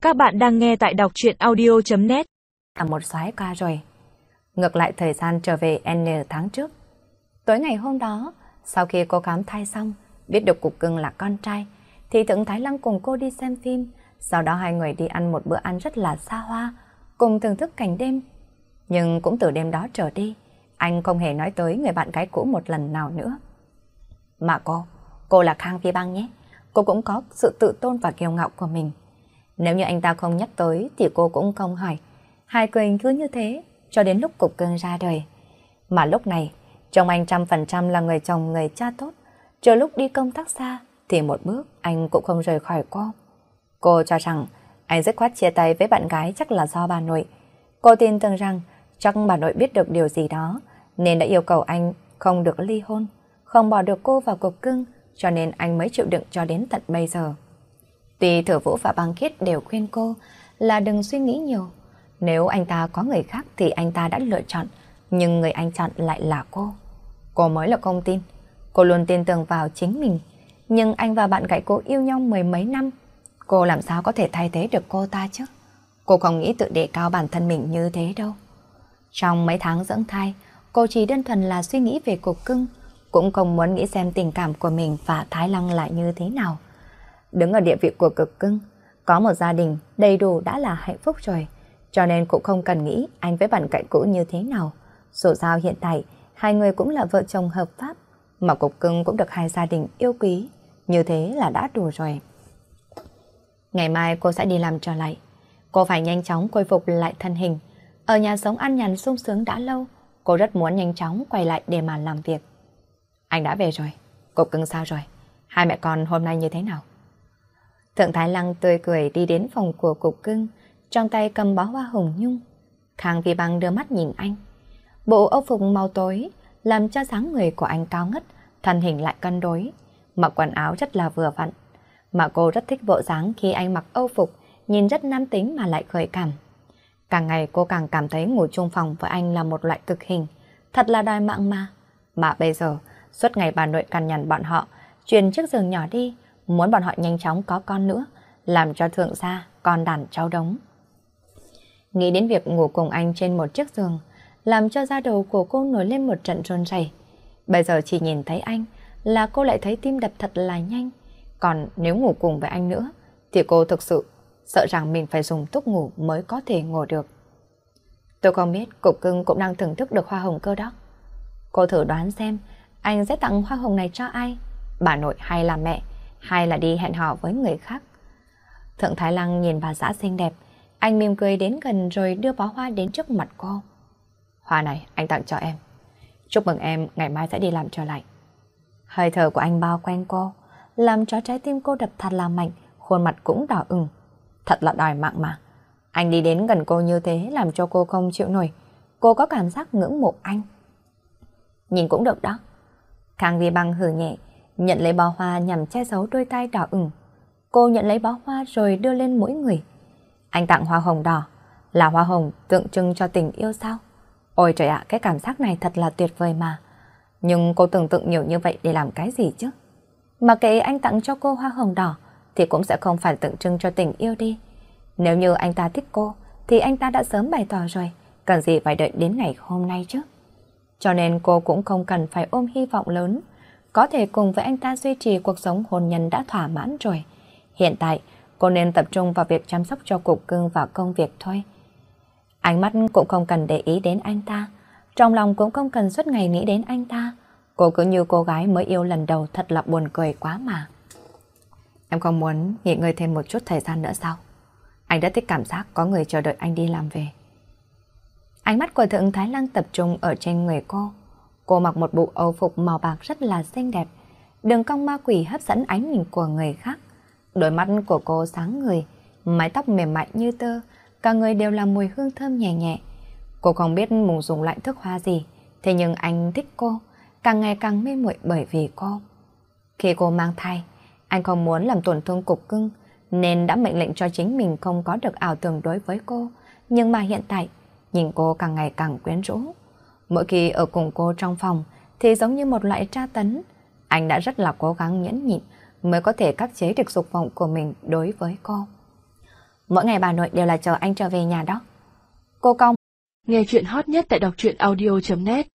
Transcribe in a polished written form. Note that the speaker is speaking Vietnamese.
Các bạn đang nghe tại đọc truyện audio.net. Một soái ca rồi. Ngược lại thời gian trở về N tháng trước. Tối ngày hôm đó, sau khi cô khám thai xong, biết được Cục Cưng là con trai, thì Thượng Thái Lăng cùng cô đi xem phim. Sau đó hai người đi ăn một bữa ăn rất là xa hoa, cùng thưởng thức cảnh đêm. Nhưng cũng từ đêm đó trở đi, anh không hề nói tới người bạn gái cũ một lần nào nữa. Mà cô là Khang Phi Băng nhé. Cô cũng có sự tự tôn và kiêu ngạo của mình. Nếu như anh ta không nhắc tới thì cô cũng không hỏi. Hai người cứ như thế cho đến lúc Cục Cưng ra đời. Mà lúc này, chồng anh 100% là người chồng người cha tốt. Chờ lúc đi công tác xa thì một bước anh cũng không rời khỏi cô. Cô cho rằng anh dứt khoát chia tay với bạn gái chắc là do bà nội. Cô tin tưởng rằng chắc bà nội biết được điều gì đó nên đã yêu cầu anh không được ly hôn, không bỏ được cô vào Cục Cưng, cho nên anh mới chịu đựng cho đến tận bây giờ. Tuy Thừa Vũ và Băng Khiết đều khuyên cô là đừng suy nghĩ nhiều. Nếu anh ta có người khác thì anh ta đã lựa chọn, nhưng người anh chọn lại là cô. Cô mới là không tin. Cô luôn tin tưởng vào chính mình. Nhưng anh và bạn gái cô yêu nhau mười mấy năm. Cô làm sao có thể thay thế được cô ta chứ? Cô không nghĩ tự đề cao bản thân mình như thế đâu. Trong mấy tháng dưỡng thai, cô chỉ đơn thuần là suy nghĩ về Cục Cưng, cũng không muốn nghĩ xem tình cảm của mình và Thái Lăng lại như thế nào. Đứng ở địa vị của Cục Cưng, có một gia đình đầy đủ đã là hạnh phúc rồi, cho nên cũng không cần nghĩ anh với bạn cạnh cũ như thế nào. Dù sao hiện tại, hai người cũng là vợ chồng hợp pháp, mà Cục Cưng cũng được hai gia đình yêu quý, như thế là đã đủ rồi. Ngày mai cô sẽ đi làm trở lại. Cô phải nhanh chóng khôi phục lại thân hình. Ở nhà sống ăn nhàn sung sướng đã lâu, cô rất muốn nhanh chóng quay lại để mà làm việc. Anh đã về rồi. Cục Cưng sao rồi? Hai mẹ con hôm nay như thế nào? Thượng Thái Lăng tươi cười đi đến phòng của Cục Cưng, trong tay cầm bó hoa hồng nhung. Khang Vi Băng đưa mắt nhìn anh. Bộ âu phục màu tối làm cho dáng người của anh cao ngất, thân hình lại cân đối, mặc quần áo rất là vừa vặn. Mà cô rất thích bộ dáng khi anh mặc âu phục, nhìn rất nam tính mà lại khởi cảm. Càng ngày cô càng cảm thấy ngủ chung phòng với anh là một loại cực hình, thật là đòi mạng mà. Mà bây giờ, suốt ngày bà nội cằn nhằn bọn họ, chuyển chiếc giường nhỏ đi, muốn bọn họ nhanh chóng có con nữa, làm cho thượng gia con đàn cháu đống. Nghĩ đến việc ngủ cùng anh trên một chiếc giường, làm cho da đầu của cô nổi lên một trận run rẩy. Bây giờ chỉ nhìn thấy anh là cô lại thấy tim đập thật là nhanh. Còn nếu ngủ cùng với anh nữa thì cô thực sự sợ rằng mình phải dùng thuốc ngủ mới có thể ngủ được. Tôi không biết Cục Cưng cũng đang thưởng thức được hoa hồng cơ đó. Cô thử đoán xem anh sẽ tặng hoa hồng này cho ai? Bà nội hay là mẹ? Hay là đi hẹn hò với người khác? Thượng Thái Lăng nhìn bà xã xinh đẹp, anh mỉm cười đến gần rồi đưa bó hoa đến trước mặt cô. Hoa này anh tặng cho em. Chúc mừng em ngày mai sẽ đi làm trở lại. Hơi thở của anh bao quanh cô, làm cho trái tim cô đập thật là mạnh, khuôn mặt cũng đỏ ửng. Thật là đòi mạng mà. Anh đi đến gần cô như thế làm cho cô không chịu nổi. Cô có cảm giác ngưỡng mộ anh. Nhìn cũng được đó. Khang Vi Băng hừ nhẹ, nhận lấy bó hoa nhằm che giấu đôi tay đỏ ửng. Cô nhận lấy bó hoa rồi đưa lên mỗi người. Anh tặng hoa hồng đỏ, là hoa hồng tượng trưng cho tình yêu sao? Ôi trời ạ, cái cảm giác này thật là tuyệt vời mà. Nhưng cô tưởng tượng nhiều như vậy để làm cái gì chứ? Mà kệ anh tặng cho cô hoa hồng đỏ thì cũng sẽ không phải tượng trưng cho tình yêu đi. Nếu như anh ta thích cô thì anh ta đã sớm bày tỏ rồi, cần gì phải đợi đến ngày hôm nay chứ? Cho nên cô cũng không cần phải ôm hy vọng lớn, có thể cùng với anh ta duy trì cuộc sống hôn nhân đã thỏa mãn rồi. Hiện tại, cô nên tập trung vào việc chăm sóc cho Cục Cưng và công việc thôi. Ánh mắt cũng không cần để ý đến anh ta, trong lòng cũng không cần suốt ngày nghĩ đến anh ta. Cô cứ như cô gái mới yêu lần đầu, thật là buồn cười quá mà. Em không muốn nghỉ ngơi thêm một chút thời gian nữa sao? Anh rất thích cảm giác có người chờ đợi anh đi làm về. Ánh mắt của Thượng Thái Lăng tập trung ở trên người cô. Cô mặc một bộ âu phục màu bạc rất là xinh đẹp, đường cong ma quỷ hấp dẫn ánh nhìn của người khác. Đôi mắt của cô sáng người, mái tóc mềm mại như tơ, cả người đều là mùi hương thơm nhẹ nhẹ. Cô không biết mùng dùng loại thức hoa gì, thế nhưng anh thích cô, càng ngày càng mê muội bởi vì cô. Khi cô mang thai, anh không muốn làm tổn thương Cục Cưng, nên đã mệnh lệnh cho chính mình không có được ảo tưởng đối với cô. Nhưng mà hiện tại, nhìn cô càng ngày càng quyến rũ. Mỗi khi ở cùng cô trong phòng thì giống như một loại tra tấn. Anh đã rất là cố gắng nhẫn nhịn mới có thể khắc chế được dục vọng của mình đối với cô. Mỗi ngày bà nội đều là chờ anh trở về nhà đó. Cô cong. Nghe chuyện hot nhất tại đọc truyện audio.net